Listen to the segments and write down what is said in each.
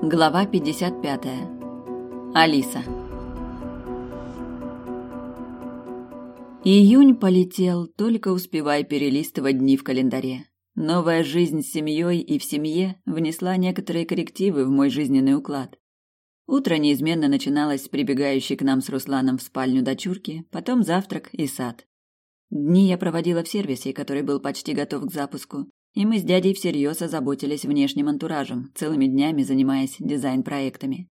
Глава 55. Алиса. Июнь полетел, только успевай перелистывать дни в календаре. Новая жизнь с семьей и в семье внесла некоторые коррективы в мой жизненный уклад. Утро неизменно начиналось с прибегающей к нам с Русланом в спальню дочурки, потом завтрак и сад. Дни я проводила в сервисе, который был почти готов к запуску, и мы с дядей всерьез озаботились внешним антуражем, целыми днями занимаясь дизайн-проектами.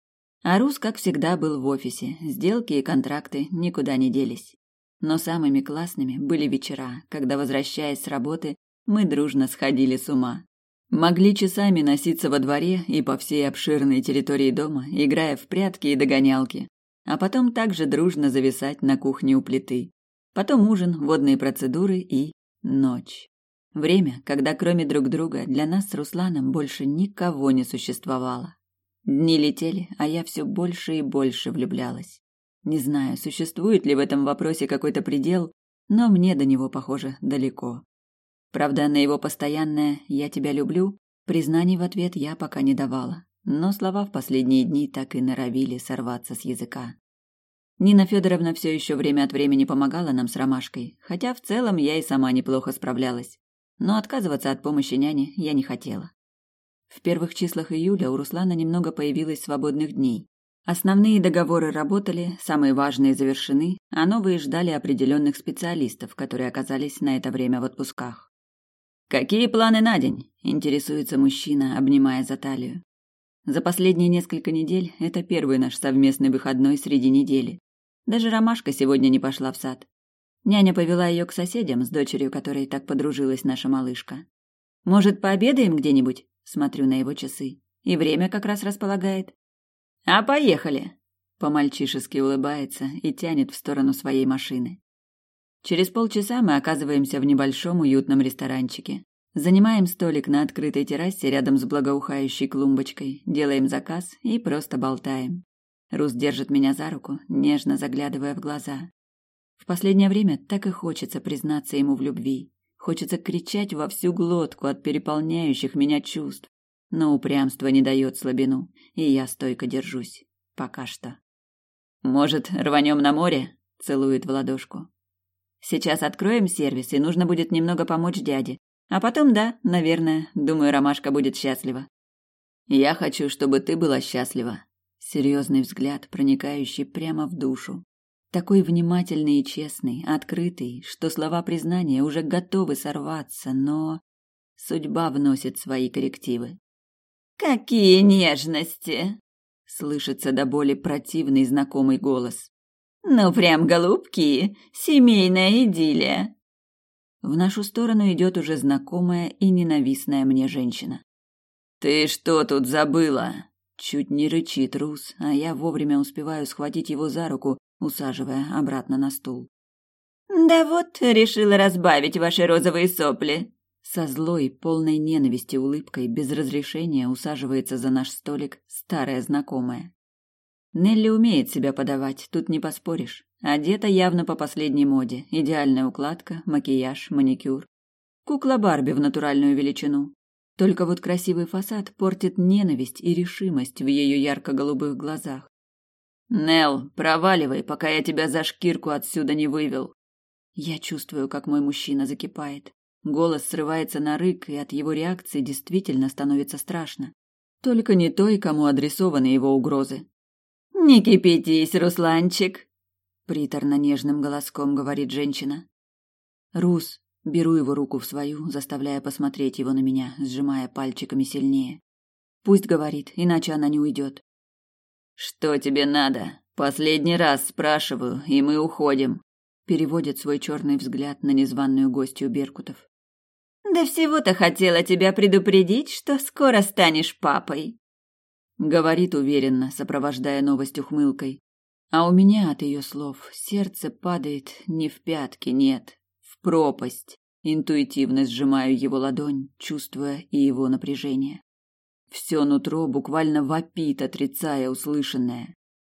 А Рус, как всегда, был в офисе, сделки и контракты никуда не делись. Но самыми классными были вечера, когда, возвращаясь с работы, мы дружно сходили с ума. Могли часами носиться во дворе и по всей обширной территории дома, играя в прятки и догонялки, а потом также дружно зависать на кухне у плиты. Потом ужин, водные процедуры и ночь. Время, когда кроме друг друга для нас с Русланом больше никого не существовало. Дни летели, а я все больше и больше влюблялась. Не знаю, существует ли в этом вопросе какой-то предел, но мне до него, похоже, далеко. Правда, на его постоянное «я тебя люблю» признаний в ответ я пока не давала, но слова в последние дни так и норовили сорваться с языка. Нина Федоровна все еще время от времени помогала нам с Ромашкой, хотя в целом я и сама неплохо справлялась. Но отказываться от помощи няни я не хотела. В первых числах июля у Руслана немного появилось свободных дней. Основные договоры работали, самые важные завершены, а новые ждали определенных специалистов, которые оказались на это время в отпусках. «Какие планы на день?» – интересуется мужчина, обнимая за талию. За последние несколько недель это первый наш совместный выходной среди недели. Даже Ромашка сегодня не пошла в сад. Няня повела ее к соседям, с дочерью которой так подружилась наша малышка. «Может, пообедаем где-нибудь?» – смотрю на его часы. И время как раз располагает. «А поехали!» – по-мальчишески улыбается и тянет в сторону своей машины. Через полчаса мы оказываемся в небольшом уютном ресторанчике. Занимаем столик на открытой террасе рядом с благоухающей клумбочкой, делаем заказ и просто болтаем. Рус держит меня за руку, нежно заглядывая в глаза. В последнее время так и хочется признаться ему в любви. Хочется кричать во всю глотку от переполняющих меня чувств. Но упрямство не дает слабину, и я стойко держусь. Пока что. «Может, рванем на море?» – целует в ладошку. «Сейчас откроем сервис, и нужно будет немного помочь дяде. А потом, да, наверное, думаю, Ромашка будет счастлива». «Я хочу, чтобы ты была счастлива». Серьезный взгляд, проникающий прямо в душу. Такой внимательный и честный, открытый, что слова признания уже готовы сорваться, но судьба вносит свои коррективы. «Какие нежности!» — слышится до боли противный знакомый голос. «Ну прям голубки, семейная идиллия!» В нашу сторону идет уже знакомая и ненавистная мне женщина. «Ты что тут забыла?» Чуть не рычит Рус, а я вовремя успеваю схватить его за руку, усаживая обратно на стул. «Да вот, решила разбавить ваши розовые сопли!» Со злой, полной ненависти улыбкой, без разрешения усаживается за наш столик старая знакомая. Нелли умеет себя подавать, тут не поспоришь. Одета явно по последней моде, идеальная укладка, макияж, маникюр. Кукла Барби в натуральную величину. Только вот красивый фасад портит ненависть и решимость в ее ярко-голубых глазах. «Нелл, проваливай, пока я тебя за шкирку отсюда не вывел». Я чувствую, как мой мужчина закипает. Голос срывается на рык, и от его реакции действительно становится страшно. Только не той, кому адресованы его угрозы. «Не кипятись, Русланчик!» Приторно-нежным голоском говорит женщина. «Рус!» Беру его руку в свою, заставляя посмотреть его на меня, сжимая пальчиками сильнее. Пусть говорит, иначе она не уйдет. «Что тебе надо? Последний раз спрашиваю, и мы уходим», переводит свой черный взгляд на незваную гостью Беркутов. «Да всего-то хотела тебя предупредить, что скоро станешь папой», говорит уверенно, сопровождая новость ухмылкой. А у меня от ее слов сердце падает не в пятки, нет, в пропасть. Интуитивно сжимаю его ладонь, чувствуя и его напряжение. Все нутро буквально вопит, отрицая услышанное.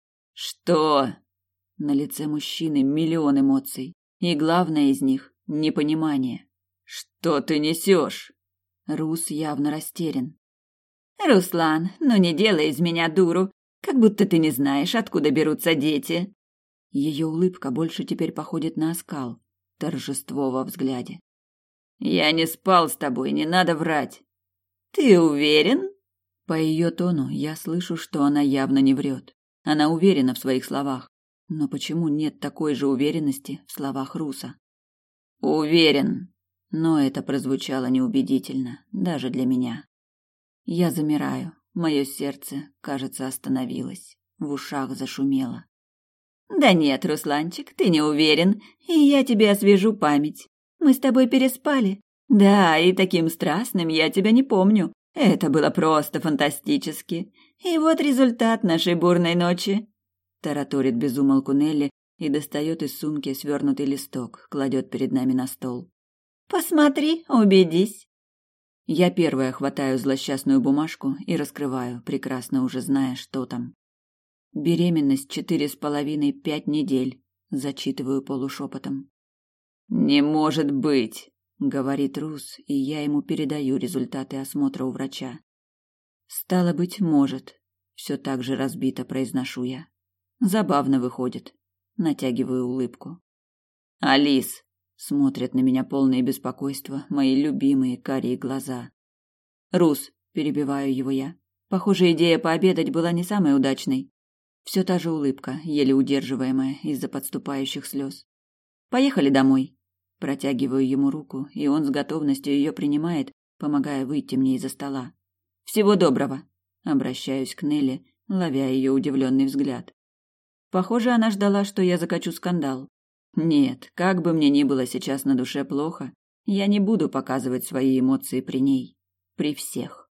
«Что?» На лице мужчины миллион эмоций, и главное из них – непонимание. «Что ты несешь?» Рус явно растерян. «Руслан, ну не делай из меня дуру, как будто ты не знаешь, откуда берутся дети». Ее улыбка больше теперь походит на оскал, торжество во взгляде. «Я не спал с тобой, не надо врать». «Ты уверен?» По ее тону я слышу, что она явно не врет. Она уверена в своих словах. Но почему нет такой же уверенности в словах Руса? «Уверен». Но это прозвучало неубедительно, даже для меня. Я замираю. Мое сердце, кажется, остановилось. В ушах зашумело. «Да нет, Русланчик, ты не уверен, и я тебе освежу память. Мы с тобой переспали. Да, и таким страстным я тебя не помню. Это было просто фантастически. И вот результат нашей бурной ночи». Тараторит без умолку Нелли и достает из сумки свернутый листок, кладет перед нами на стол. «Посмотри, убедись». Я первая хватаю злосчастную бумажку и раскрываю, прекрасно уже зная, что там. Беременность 4,5-5 недель, зачитываю полушепотом. «Не может быть», — говорит Рус, и я ему передаю результаты осмотра у врача. «Стало быть, может», — все так же разбито произношу я. Забавно выходит, натягиваю улыбку. «Алис», — смотрят на меня полные беспокойства мои любимые карие глаза. «Рус», — перебиваю его я. Похоже, идея пообедать была не самой удачной. Все та же улыбка, еле удерживаемая из-за подступающих слез. «Поехали домой». Протягиваю ему руку, и он с готовностью ее принимает, помогая выйти мне из-за стола. «Всего доброго!» Обращаюсь к Нелли, ловя ее удивленный взгляд. Похоже, она ждала, что я закачу скандал. Нет, как бы мне ни было сейчас на душе плохо, я не буду показывать свои эмоции при ней, при всех.